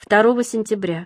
2 сентября.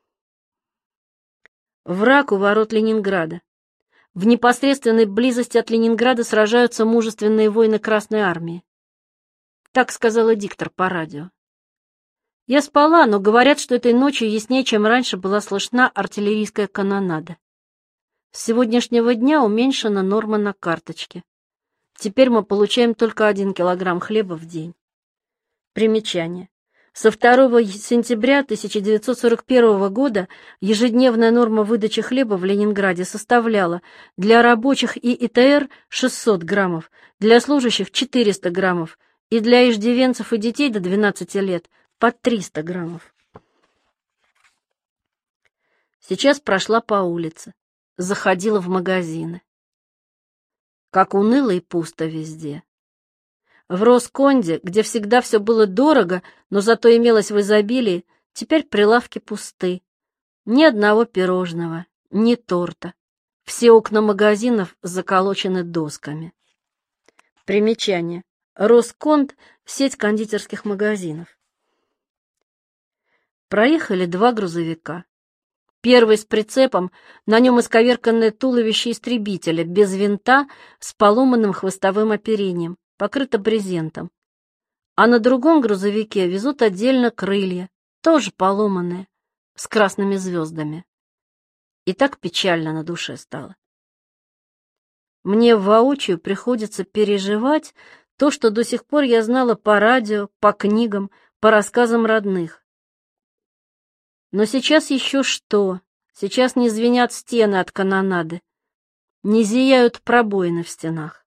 Враг у ворот Ленинграда. В непосредственной близости от Ленинграда сражаются мужественные воины Красной Армии. Так сказала диктор по радио. Я спала, но говорят, что этой ночью яснее, чем раньше, была слышна артиллерийская канонада. С сегодняшнего дня уменьшена норма на карточке. Теперь мы получаем только 1 килограмм хлеба в день. Примечание. Со 2 сентября 1941 года ежедневная норма выдачи хлеба в Ленинграде составляла для рабочих и ИТР 600 граммов, для служащих 400 граммов и для иждивенцев и детей до 12 лет по 300 граммов. Сейчас прошла по улице, заходила в магазины. Как уныло и пусто везде. В Росконде, где всегда все было дорого, но зато имелось в изобилии, теперь прилавки пусты. Ни одного пирожного, ни торта. Все окна магазинов заколочены досками. Примечание. Росконд — сеть кондитерских магазинов. Проехали 2 грузовика. Первый с прицепом, на нем исковерканное туловище истребителя, без винта, с поломанным хвостовым оперением, покрыто брезентом. А на другом грузовике везут отдельно крылья, тоже поломанные, с красными звездами. И так печально на душе стало. Мне воочию приходится переживать то, что до сих пор я знала по радио, по книгам, по рассказам родных. Но сейчас еще что? Сейчас не звенят стены от канонады, не зияют пробоины в стенах.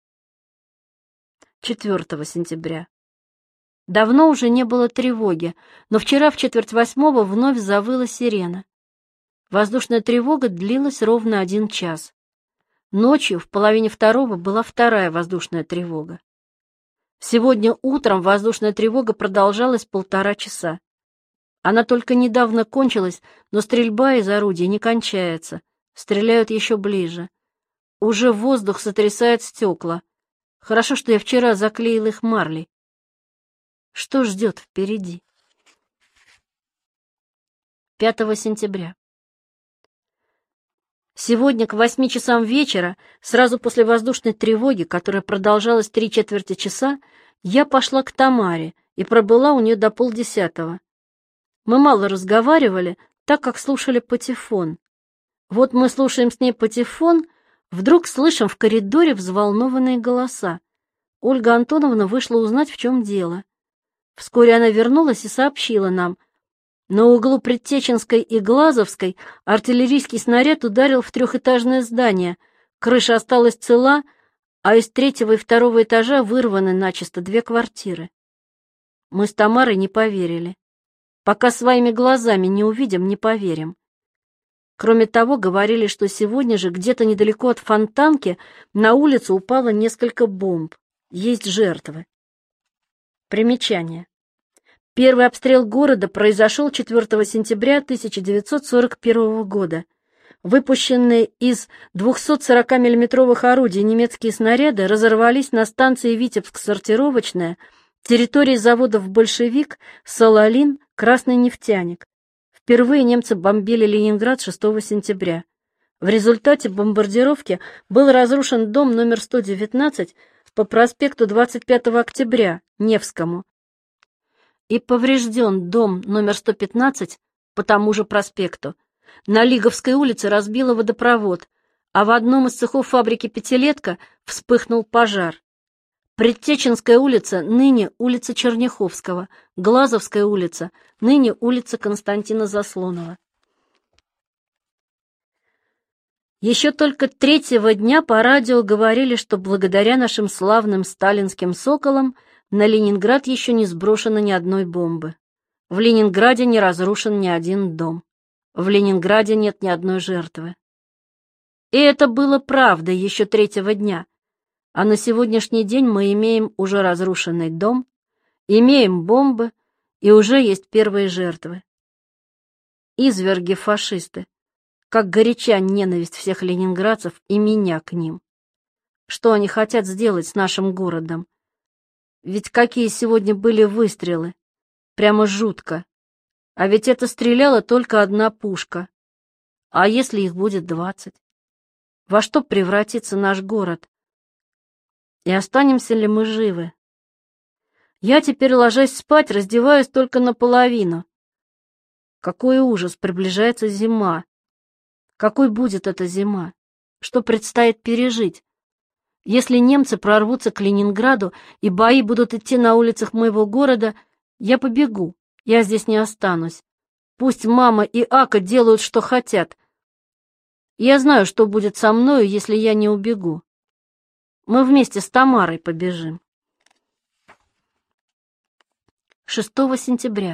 4 сентября. Давно уже не было тревоги, но вчера в 7:45 вновь завыла сирена. Воздушная тревога длилась ровно 1 час. Ночью в 1:30 была 2-я воздушная тревога. Сегодня утром воздушная тревога продолжалась 1,5 часа. Она только недавно кончилась, но стрельба из орудий не кончается. Стреляют еще ближе. Уже воздух сотрясает стекла. Хорошо, что я вчера заклеил их марлей. Что ждет впереди? 5 сентября. Сегодня к 8 часам вечера, сразу после воздушной тревоги, которая продолжалась 3/4 часа, я пошла к Тамаре и пробыла у нее до 9:30. Мы мало разговаривали, так как слушали патефон. Вот мы слушаем с ней патефон, вдруг слышим в коридоре взволнованные голоса. Ольга Антоновна вышла узнать, в чем дело. Вскоре она вернулась и сообщила нам: на углу Предтеченской и Глазовской артиллерийский снаряд ударил в 3-этажное здание, крыша осталась цела, а из 3-го и 2-го этажа вырваны начисто 2 квартиры. Мы с Тамарой не поверили. Пока своими глазами не увидим, не поверим. Кроме того, говорили, что сегодня же где-то недалеко от Фонтанки на улицу упало несколько бомб. Есть жертвы. Примечание. Первый обстрел города произошел 4 сентября 1941 года. Выпущенные из 240 миллиметровых орудий немецкие снаряды разорвались на станции Витебск-сортировочная, территории заводов «Большевик», «Салалин», «Красный нефтяник». Впервые немцы бомбили Ленинград 6 сентября. В результате бомбардировки был разрушен дом номер 119 по проспекту 25 октября, Невскому, и поврежден дом номер 115 по тому же проспекту. На Лиговской улице разбило водопровод, а в одном из цехов фабрики «Пятилетка» вспыхнул пожар. Предтеченская улица, ныне улица Черняховского, Глазовская улица, ныне улица Константина Заслонова. Еще только 3-го дня по радио говорили, что благодаря нашим славным сталинским «Соколам» на Ленинград еще не сброшено ни одной бомбы. В Ленинграде не разрушен ни один дом. В Ленинграде нет ни одной жертвы. И это было правдой еще 3-го дня. А на сегодняшний день мы имеем уже разрушенный дом, имеем бомбы, и уже есть первые жертвы. Изверги-фашисты, как горяча ненависть всех ленинградцев и меня к ним. Что они хотят сделать с нашим городом? Ведь какие сегодня были выстрелы! Прямо жутко. А ведь это стреляла только одна пушка. А если их будет 20? Во что превратится наш город? И останемся ли мы живы? Я теперь, ложась спать, раздеваюсь только наполовину. Какой ужас, приближается зима. Какой будет эта зима? Что предстоит пережить? Если немцы прорвутся к Ленинграду и бои будут идти на улицах моего города, я побегу, я здесь не останусь. Пусть мама и Ака делают, что хотят. Я знаю, что будет со мною, если я не убегу. Мы вместе с Тамарой побежим. 6 сентября.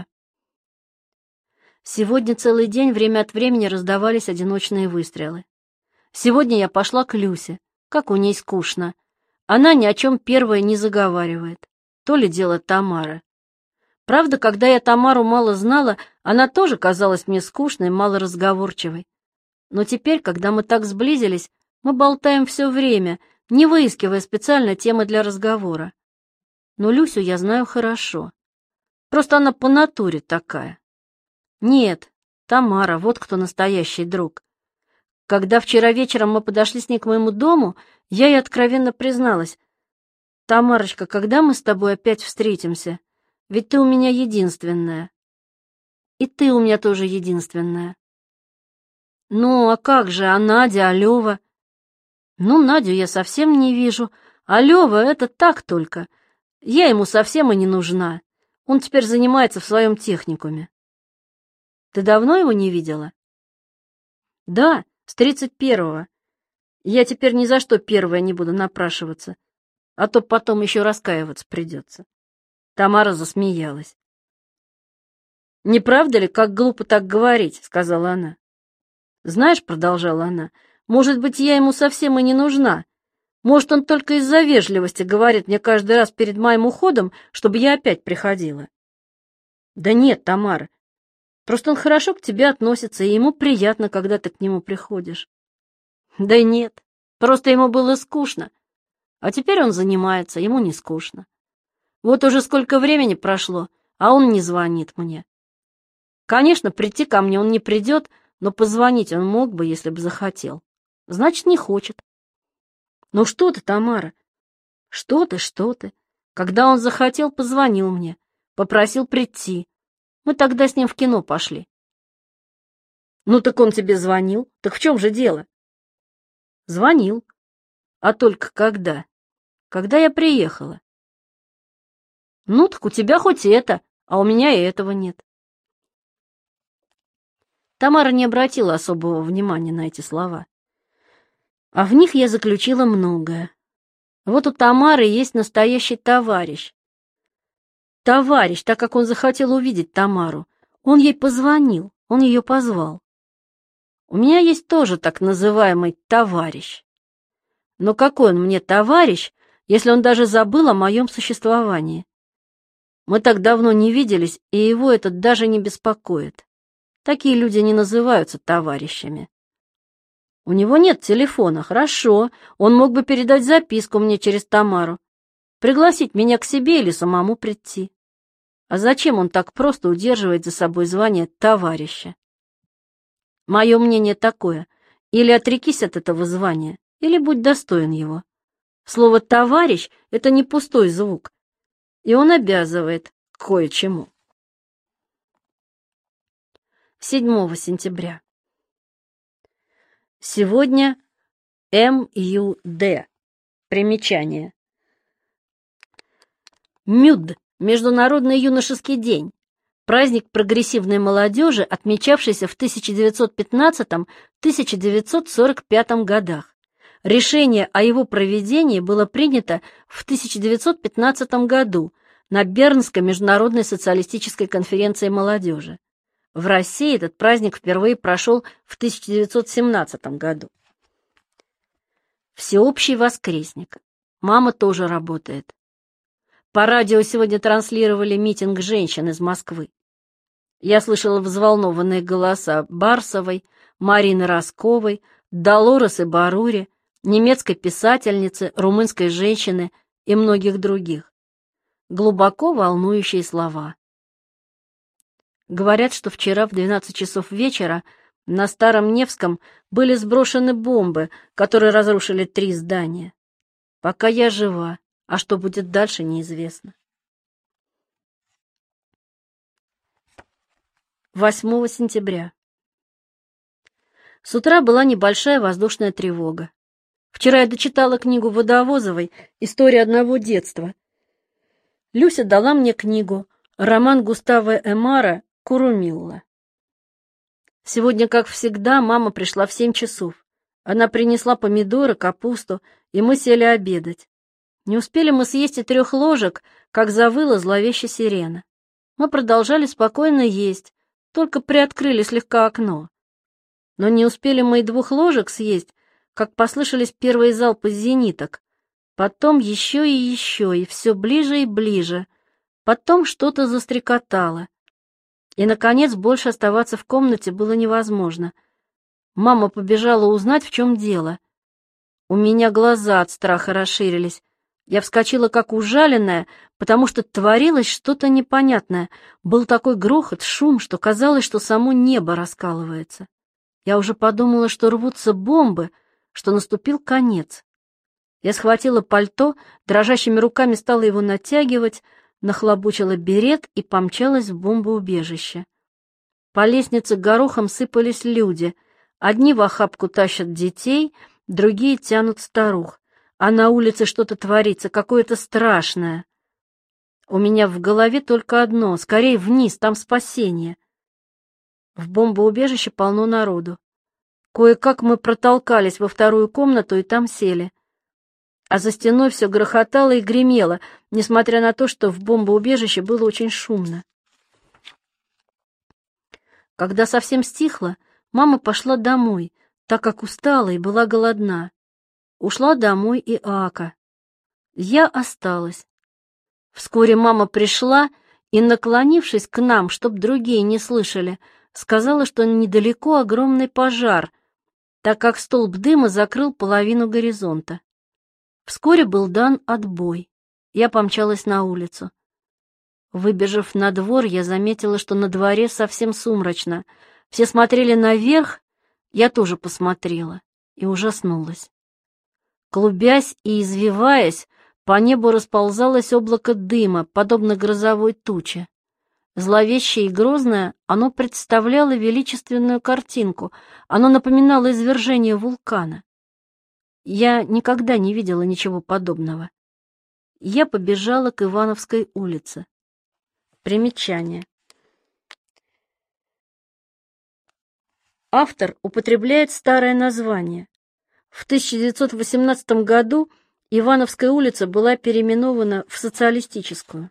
Сегодня целый день время от времени раздавались одиночные выстрелы. Сегодня я пошла к Люсе. Как у ней скучно. Она ни о чем первая не заговаривает. То ли дело Тамара. Правда, когда я Тамару мало знала, она тоже казалась мне скучной, малоразговорчивой. Но теперь, когда мы так сблизились, мы болтаем все время, не выискивая специально темы для разговора. Но Люсю я знаю хорошо. Просто она по натуре такая. Нет, Тамара, вот кто настоящий друг. Когда вчера вечером мы подошли с ней к моему дому, я ей откровенно призналась: «Тамарочка, когда мы с тобой опять встретимся? Ведь ты у меня единственная. И ты у меня тоже единственная». «Ну, а как же, а Надя, а Лёва?» «Ну, Надю я совсем не вижу, а Лёва — это так только. Я ему совсем и не нужна. Он теперь занимается в своем техникуме». «Ты давно его не видела?» «Да, с 31-го. Я теперь ни за что первая не буду напрашиваться, а то потом еще раскаиваться придется». Тамара засмеялась. «Не правда ли, как глупо так говорить?» — сказала она. «Знаешь, — продолжала она, — может быть, я ему совсем и не нужна. Может, он только из-за вежливости говорит мне каждый раз перед моим уходом, чтобы я опять приходила». «Да нет, Тамара, просто он хорошо к тебе относится, и ему приятно, когда ты к нему приходишь». «Да нет, просто ему было скучно. А теперь он занимается, ему не скучно. Вот уже сколько времени прошло, а он не звонит мне. Конечно, прийти ко мне он не придет, но позвонить он мог бы, если бы захотел. Значит, не хочет». «Ну что ты, Тамара? Что ты, что ты? Когда он захотел, позвонил мне, попросил прийти. Мы тогда с ним в кино пошли». «Ну так он тебе звонил? Так в чем же дело?» «Звонил. А только когда? Когда я приехала». «Ну так у тебя хоть это, а у меня и этого нет». Тамара не обратила особого внимания на эти слова. А в них я заключила многое. Вот у Тамары есть настоящий товарищ. Товарищ, так как он захотел увидеть Тамару. Он ей позвонил, он ее позвал. У меня есть тоже так называемый товарищ. Но какой он мне товарищ, если он даже забыл о моем существовании? Мы так давно не виделись, и его это даже не беспокоит. Такие люди не называются товарищами. У него нет телефона, хорошо, он мог бы передать записку мне через Тамару, пригласить меня к себе или самому прийти. А зачем он так просто удерживает за собой звание товарища? Мое мнение такое: или отрекись от этого звания, или будь достоин его. Слово «товарищ» — это не пустой звук, и он обязывает к кое-чему. 7 сентября. Сегодня МЮД. Примечание. МЮД – Международный юношеский день. Праздник прогрессивной молодежи, отмечавшийся в 1915-1945 годах. Решение о его проведении было принято в 1915 году на Бернской международной социалистической конференции молодежи. В России этот праздник впервые прошел в 1917 году. Всеобщий воскресник. Мама тоже работает. По радио сегодня транслировали митинг женщин из Москвы. Я слышала взволнованные голоса Барсовой, Марины Росковой, Долоресы Барури, немецкой писательницы, румынской женщины и многих других. Глубоко волнующие слова. Говорят, что вчера в 12 часов вечера на Старом Невском были сброшены бомбы, которые разрушили 3 здания. Пока я жива, а что будет дальше, неизвестно. 8 сентября. С утра была небольшая воздушная тревога. Вчера я дочитала книгу Водовозовой «История одного детства». Люся дала мне книгу, роман Густава Эмара «Курумилла». Сегодня, как всегда, мама пришла в 7 часов. Она принесла помидоры, капусту, и мы сели обедать. Не успели мы съесть и 3 ложек, как завыла зловещая сирена. Мы продолжали спокойно есть, только приоткрыли слегка окно. Но не успели мы и 2 ложек съесть, как послышались первые залпы зениток. Потом еще, и все ближе и ближе. Потом что-то застрекотало. И, наконец, больше оставаться в комнате было невозможно. Мама побежала узнать, в чем дело. У меня глаза от страха расширились. Я вскочила как ужаленная, потому что творилось что-то непонятное. Был такой грохот, шум, что казалось, что само небо раскалывается. Я уже подумала, что рвутся бомбы, что наступил конец. Я схватила пальто, дрожащими руками стала его натягивать, нахлобучила берет и помчалась в бомбоубежище. По лестнице горохом сыпались люди. Одни в охапку тащат детей, другие тянут старух. А на улице что-то творится, какое-то страшное. У меня в голове только одно: скорее вниз, там спасение. В бомбоубежище полно народу. Кое-как мы протолкались во 2-ю комнату и там сели. А за стеной все грохотало и гремело, несмотря на то, что в бомбоубежище было очень шумно. Когда совсем стихло, мама пошла домой, так как устала и была голодна. Ушла домой и Ака. Я осталась. Вскоре мама пришла и, наклонившись к нам, чтоб другие не слышали, сказала, что недалеко огромный пожар, так как столб дыма закрыл половину горизонта. Вскоре был дан отбой. Я помчалась на улицу. Выбежав на двор, я заметила, что на дворе совсем сумрачно. Все смотрели наверх, я тоже посмотрела и ужаснулась. Клубясь и извиваясь, по небу расползалось облако дыма, подобно грозовой туче. Зловещее и грозное, оно представляло величественную картинку, оно напоминало извержение вулкана. Я никогда не видела ничего подобного. Я побежала к Ивановской улице. Примечание. Автор употребляет старое название. В 1918 году Ивановская улица была переименована в Социалистическую.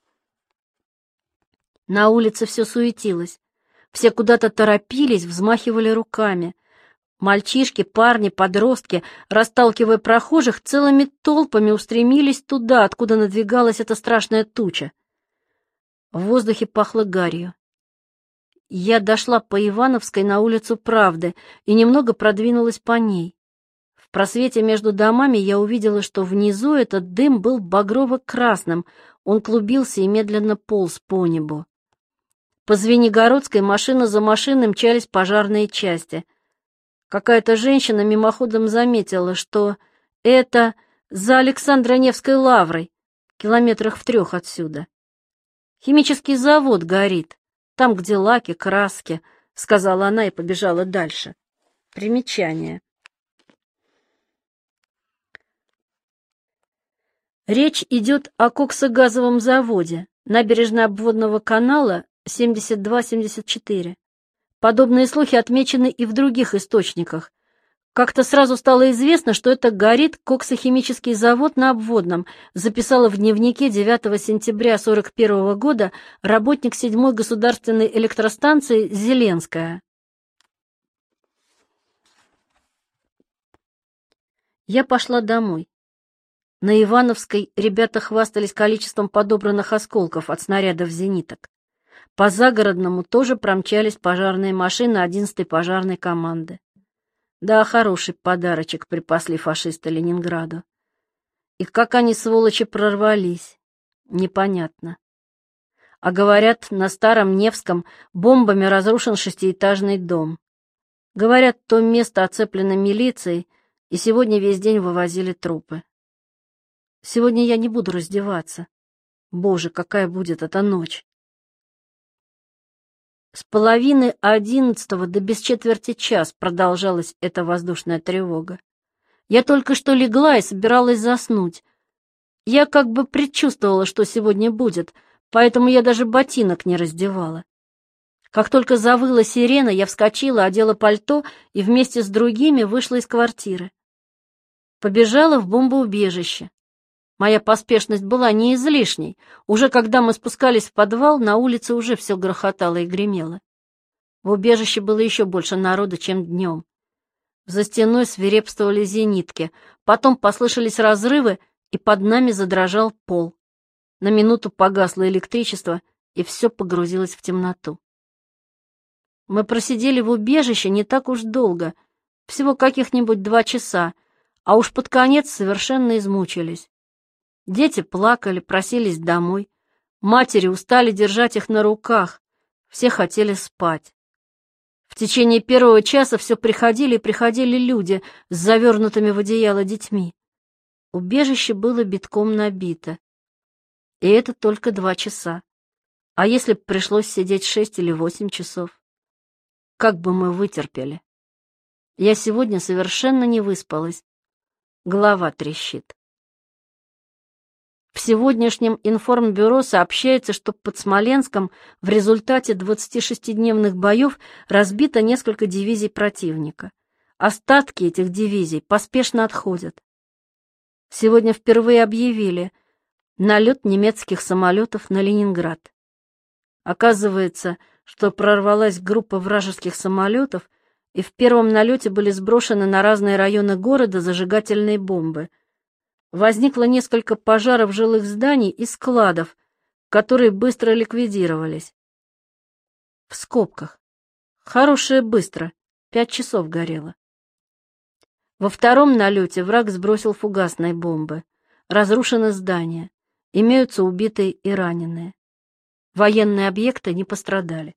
На улице все суетилось. Все куда-то торопились, взмахивали руками. Мальчишки, парни, подростки, расталкивая прохожих, целыми толпами устремились туда, откуда надвигалась эта страшная туча. В воздухе пахло гарью. Я дошла по Ивановской на улицу Правды и немного продвинулась по ней. В просвете между домами я увидела, что внизу этот дым был багрово-красным, он клубился и медленно полз по небу. По Звенигородской машина за машиной мчались пожарные части. Какая-то женщина мимоходом заметила, что это за Александро-Невской лаврой, километрах в 3 отсюда. «Химический завод горит, там, где лаки, краски», — сказала она и побежала дальше. Примечание. Речь идет о коксогазовом заводе, набережно-обводного канала 72-74. Подобные слухи отмечены и в других источниках. Как-то сразу стало известно, что это горит коксохимический завод на Обводном, записала в дневнике 9 сентября 1941 года работник 7-й государственной электростанции Зеленская. Я пошла домой. На Ивановской ребята хвастались количеством подобранных осколков от снарядов зениток. По Загородному тоже промчались пожарные машины 11-й пожарной команды. Да, хороший подарочек припасли фашисты Ленинграду. И как они, сволочи, прорвались, непонятно. а говорят, на Старом Невском бомбами разрушен 6-этажный дом. Говорят, то место оцеплено милицией, и сегодня весь день вывозили трупы. Сегодня я не буду раздеваться. Боже, какая будет эта ночь! С половины 11 до без четверти час продолжалась эта воздушная тревога. Я только что легла и собиралась заснуть. Я как бы предчувствовала, что сегодня будет, поэтому я даже ботинок не раздевала. Как только завыла сирена, я вскочила, одела пальто и вместе с другими вышла из квартиры. Побежала в бомбоубежище. Моя поспешность была не излишней. Уже когда мы спускались в подвал, на улице уже все грохотало и гремело. В убежище было еще больше народа, чем днем. За стеной свирепствовали зенитки, потом послышались разрывы, и под нами задрожал пол. На минуту погасло электричество, и все погрузилось в темноту. Мы просидели в убежище не так уж долго, всего каких-нибудь 2 часа, а уж под конец совершенно измучились. Дети плакали, просились домой. Матери устали держать их на руках. Все хотели спать. В течение 1 часа все приходили и приходили люди с завернутыми в одеяло детьми. Убежище было битком набито. И это только 2 часа. А если б пришлось сидеть 6 или 8 часов? Как бы мы вытерпели? Я сегодня совершенно не выспалась. Голова трещит. В сегодняшнем информбюро сообщается, что под Смоленском в результате 26-дневных боев разбито несколько дивизий противника. Остатки этих дивизий поспешно отходят. Сегодня впервые объявили налет немецких самолетов на Ленинград. Оказывается, что прорвалась группа вражеских самолетов, и в первом налете были сброшены на разные районы города зажигательные бомбы. Возникло несколько пожаров жилых зданий и складов, которые быстро ликвидировались. В скобках. Хорошее быстро. 5 часов горело. Во втором налете враг сбросил фугасные бомбы. Разрушены здания. Имеются убитые и раненые. Военные объекты не пострадали.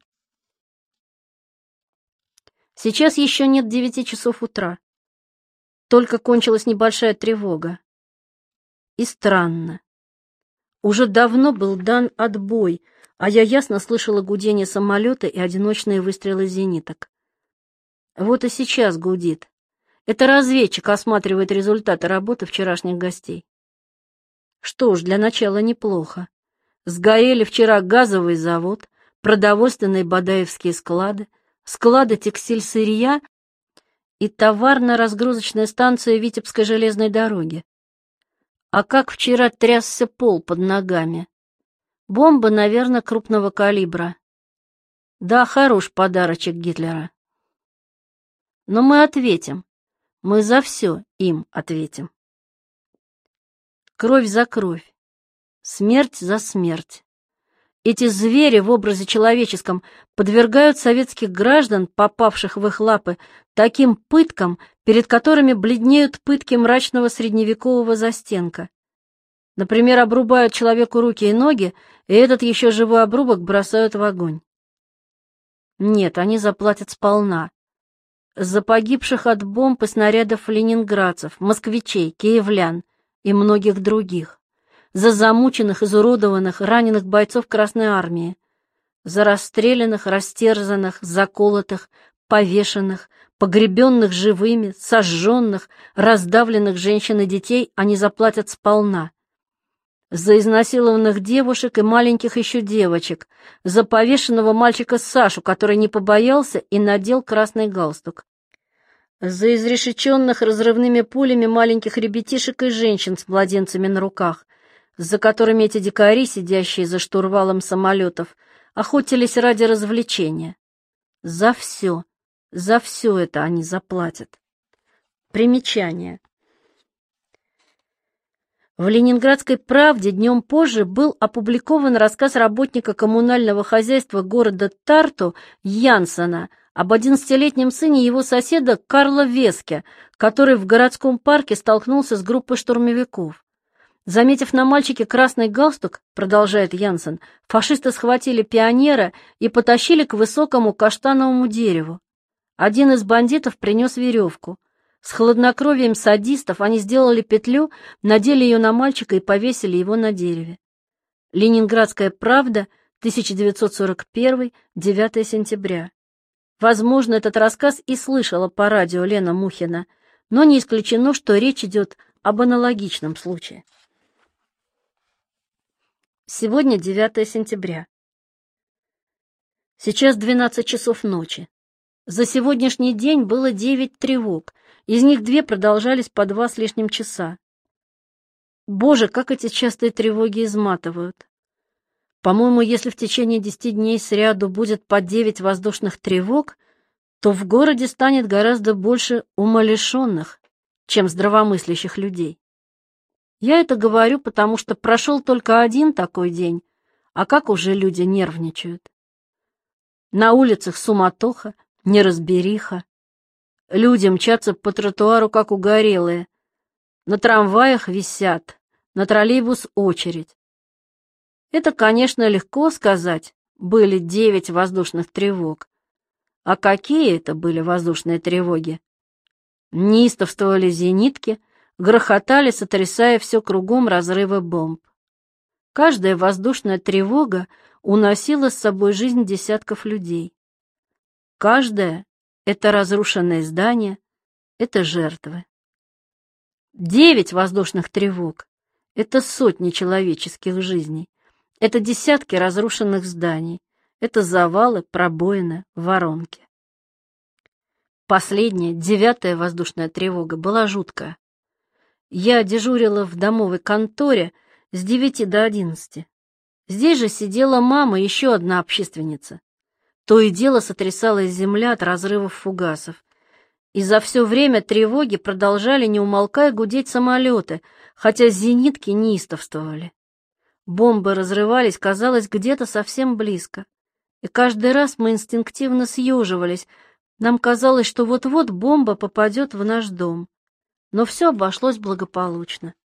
Сейчас еще нет 9 часов утра. Только кончилась небольшая тревога. И странно. Уже давно был дан отбой, а я ясно слышала гудение самолета и одиночные выстрелы зениток. Вот и сейчас гудит. Это разведчик осматривает результаты работы вчерашних гостей. Что ж, для начала неплохо. Сгорели вчера газовый завод, продовольственные бадаевские склады, склады текстиль-сырья и товарно-разгрузочная станция Витебской железной дороги. А как вчера трясся пол под ногами. Бомба, наверное, крупного калибра. Да, хорош подарочек Гитлера. Но мы ответим. Мы за все им ответим. Кровь за кровь. Смерть за смерть. Эти звери в образе человеческом подвергают советских граждан, попавших в их лапы, таким пыткам, перед которыми бледнеют пытки мрачного средневекового застенка. Например, обрубают человеку руки и ноги, и этот еще живой обрубок бросают в огонь. Нет, они заплатят сполна. За погибших от бомб и снарядов ленинградцев, москвичей, киевлян и многих других. За замученных, изуродованных, раненых бойцов Красной Армии. За расстрелянных, растерзанных, заколотых, повешенных, погребенных живыми, сожженных, раздавленных женщин и детей они заплатят сполна. За изнасилованных девушек и маленьких еще девочек, за повешенного мальчика Сашу, который не побоялся и надел красный галстук. За изрешеченных разрывными пулями маленьких ребятишек и женщин с младенцами на руках, за которыми эти дикари, сидящие за штурвалом самолетов, охотились ради развлечения. За все это они заплатят. Примечание. В «Ленинградской правде» днем позже был опубликован рассказ работника коммунального хозяйства города Тарту Янсена об 11-летнем сыне его соседа Карла Веске, который в городском парке столкнулся с группой штурмовиков. Заметив на мальчике красный галстук, продолжает Янсен, фашисты схватили пионера и потащили к высокому каштановому дереву. Один из бандитов принес веревку. С хладнокровием садистов они сделали петлю, надели ее на мальчика и повесили его на дереве. Ленинградская правда, 1941, 9 сентября. Возможно, этот рассказ и слышала по радио Лена Мухина, но не исключено, что речь идет об аналогичном случае. Сегодня 9 сентября. Сейчас 12 часов ночи. За сегодняшний день было 9 тревог, из них 2 продолжались по 2 с лишним часа. Боже, как эти частые тревоги изматывают. По-моему, если в течение 10 дней сряду будет по 9 воздушных тревог, то в городе станет гораздо больше умалишенных, чем здравомыслящих людей. Я это говорю, потому что прошел только один такой день, а как уже люди нервничают. На улицах суматоха, неразбериха. Люди мчатся по тротуару, как угорелые. На трамваях висят, на троллейбус очередь. Это, конечно, легко сказать, были 9 воздушных тревог. А какие это были воздушные тревоги? Неистовствовали зенитки, грохотали, сотрясая все кругом разрывы бомб. Каждая воздушная тревога уносила с собой жизнь десятков людей. Каждая — это разрушенные здания, это жертвы. 9 воздушных тревог — это сотни человеческих жизней, это десятки разрушенных зданий, это завалы, пробоины, воронки. Последняя, 9-я воздушная тревога была жуткая. Я дежурила в домовой конторе с 9 до 11. Здесь же сидела мама, еще одна общественница. То и дело сотрясалась земля от разрывов фугасов. И за все время тревоги продолжали, не умолкая, гудеть самолеты, хотя зенитки неистовствовали. Бомбы разрывались, казалось, где-то совсем близко. И каждый раз мы инстинктивно съеживались. Нам казалось, что вот-вот бомба попадет в наш дом. Но все обошлось благополучно.